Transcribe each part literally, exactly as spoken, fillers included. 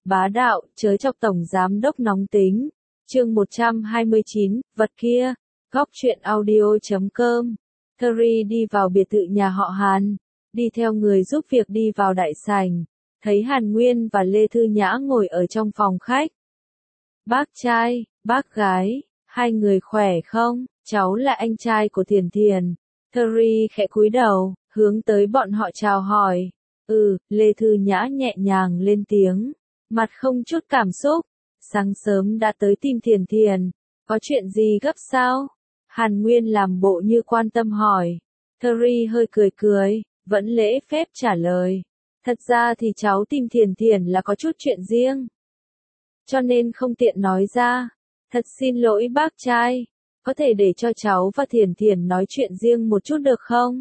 bá đạo, chớ chọc tổng giám đốc nóng tính. Chương một trăm hai mươi chín, vật kia. Góc truyện audio chấm com. Terry đi vào biệt thự nhà họ Hàn, đi theo người giúp việc đi vào đại sảnh, thấy Hàn Nguyên và Lê Thư Nhã ngồi ở trong phòng khách. Bác trai, bác gái, hai người khỏe không? Cháu là anh trai của Thiền Thiền. Terry khẽ cúi đầu, hướng tới bọn họ chào hỏi. Ừ, Lê Thư Nhã nhẹ nhàng lên tiếng, mặt không chút cảm xúc. Sáng sớm đã tới tìm Thiền Thiền, có chuyện gì gấp sao? Hàn Nguyên làm bộ như quan tâm hỏi. Terry hơi cười cười, vẫn lễ phép trả lời. Thật ra thì cháu tìm Thiền Thiền là có chút chuyện riêng, cho nên không tiện nói ra. Thật xin lỗi bác trai, có thể để cho cháu và Thiền Thiền nói chuyện riêng một chút được không?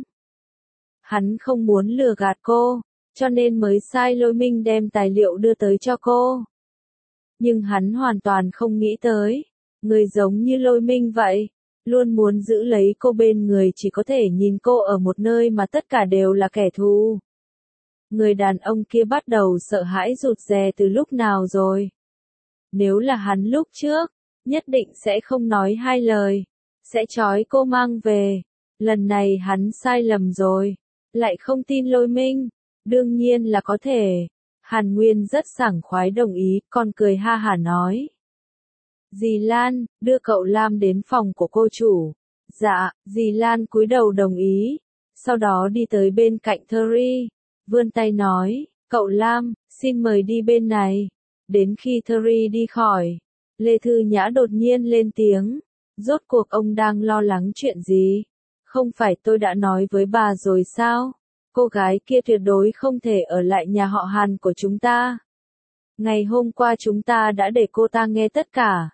Hắn không muốn lừa gạt cô, cho nên mới sai Lôi Minh đem tài liệu đưa tới cho cô. Nhưng hắn hoàn toàn không nghĩ tới, người giống như Lôi Minh vậy, luôn muốn giữ lấy cô bên người chỉ có thể nhìn cô ở một nơi mà tất cả đều là kẻ thù. Người đàn ông kia bắt đầu sợ hãi rụt rè từ lúc nào rồi? Nếu là hắn lúc trước, nhất định sẽ không nói hai lời, sẽ trói cô mang về. Lần này hắn sai lầm rồi, lại không tin Lôi Minh, đương nhiên là có thể. Hàn Nguyên rất sảng khoái đồng ý, còn cười ha hả nói. Dì Lan, đưa cậu Lam đến phòng của cô chủ. Dạ, dì Lan cúi đầu đồng ý, sau đó đi tới bên cạnh Terry, vươn tay nói, cậu Lam, xin mời đi bên này. Đến khi Terry đi khỏi, Lê Thư Nhã đột nhiên lên tiếng, rốt cuộc ông đang lo lắng chuyện gì? Không phải tôi đã nói với bà rồi sao? Cô gái kia tuyệt đối không thể ở lại nhà họ Hàn của chúng ta. Ngày hôm qua chúng ta đã để cô ta nghe tất cả.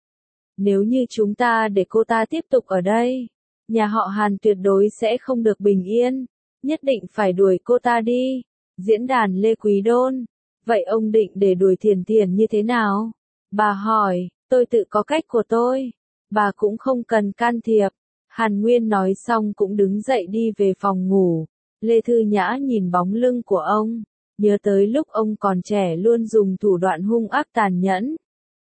Nếu như chúng ta để cô ta tiếp tục ở đây, nhà họ Hàn tuyệt đối sẽ không được bình yên, nhất định phải đuổi cô ta đi. Diễn đàn Lê Quý Đôn, vậy ông định để đuổi Thiền Thiền như thế nào? Bà hỏi, tôi tự có cách của tôi, bà cũng không cần can thiệp. Hàn Nguyên nói xong cũng đứng dậy đi về phòng ngủ. Lê Thư Nhã nhìn bóng lưng của ông, nhớ tới lúc ông còn trẻ luôn dùng thủ đoạn hung ác tàn nhẫn.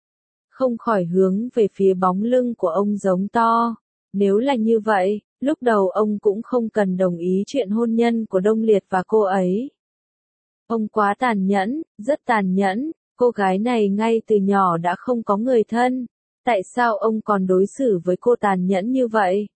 Không khỏi hướng về phía bóng lưng của ông giống to. Nếu là như vậy, lúc đầu ông cũng không cần đồng ý chuyện hôn nhân của Đông Liệt và cô ấy. Ông quá tàn nhẫn, rất tàn nhẫn, cô gái này ngay từ nhỏ đã không có người thân. Tại sao ông còn đối xử với cô tàn nhẫn như vậy?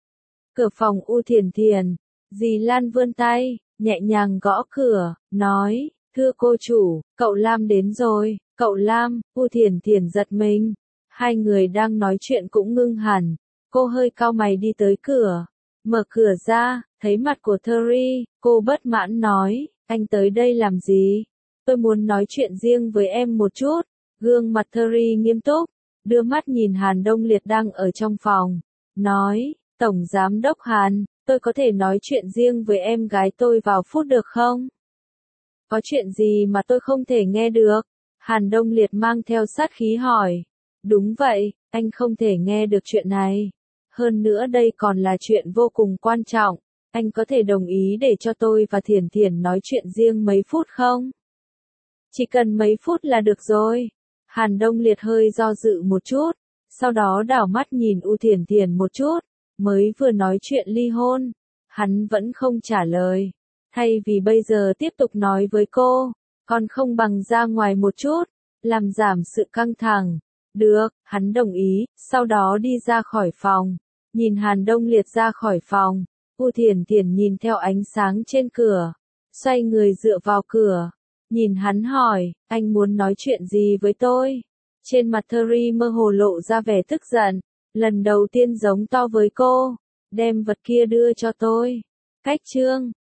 Cửa phòng U Thiền Thiền, dì Lan vươn tay, nhẹ nhàng gõ cửa, nói, thưa cô chủ, cậu Lam đến rồi. Cậu Lam, U Thiền Thiền giật mình. Hai người đang nói chuyện cũng ngưng hẳn. Cô hơi cau mày đi tới cửa. Mở cửa ra, thấy mặt của Terry, cô bất mãn nói, anh tới đây làm gì? Tôi muốn nói chuyện riêng với em một chút. Gương mặt Terry nghiêm túc, đưa mắt nhìn Hàn Đông Liệt đang ở trong phòng. Nói, Tổng Giám đốc Hàn, tôi có thể nói chuyện riêng với em gái tôi vào phút được không? Có chuyện gì mà tôi không thể nghe được? Hàn Đông Liệt mang theo sát khí hỏi. Đúng vậy, anh không thể nghe được chuyện này. Hơn nữa đây còn là chuyện vô cùng quan trọng. Anh có thể đồng ý để cho tôi và Thiền Thiền nói chuyện riêng mấy phút không? Chỉ cần mấy phút là được rồi. Hàn Đông Liệt hơi do dự một chút, sau đó đảo mắt nhìn U Thiền Thiền một chút, mới vừa nói chuyện ly hôn. Hắn vẫn không trả lời. Thay vì bây giờ tiếp tục nói với cô, còn không bằng ra ngoài một chút, làm giảm sự căng thẳng. Được, hắn đồng ý, sau đó đi ra khỏi phòng. Nhìn Hàn Đông Liệt ra khỏi phòng, U Thiền Thiền nhìn theo ánh sáng trên cửa, xoay người dựa vào cửa, nhìn hắn hỏi, anh muốn nói chuyện gì với tôi? Trên mặt Terry mơ hồ lộ ra vẻ tức giận, lần đầu tiên giống to với cô, đem vật kia đưa cho tôi. Cách chương